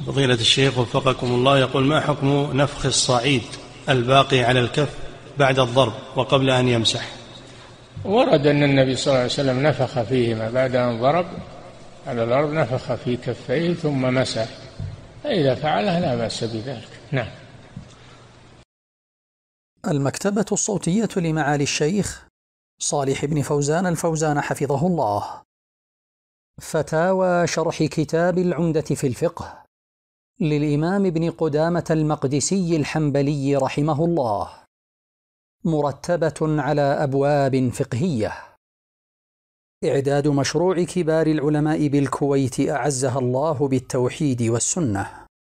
فضيلة الشيخ وفقكم الله، يقول: ما حكم نفخ الصعيد الباقي على الكف بعد الضرب وقبل أن يمسح؟ ورد أن النبي صلى الله عليه وسلم نفخ فيهما بعد أن ضرب على الأرض، نفخ في كفيه ثم مسح، فإذا فعله لا بأس بذلك. نعم. المكتبة الصوتية لمعالي الشيخ صالح بن فوزان الفوزان حفظه الله. فتاوى شرح كتاب العمدة في الفقه للإمام ابن قدامة المقدسي الحنبلي رحمه الله، مرتبة على أبواب فقهية. إعداد مشروع كبار العلماء بالكويت أعزها الله بالتوحيد والسنة.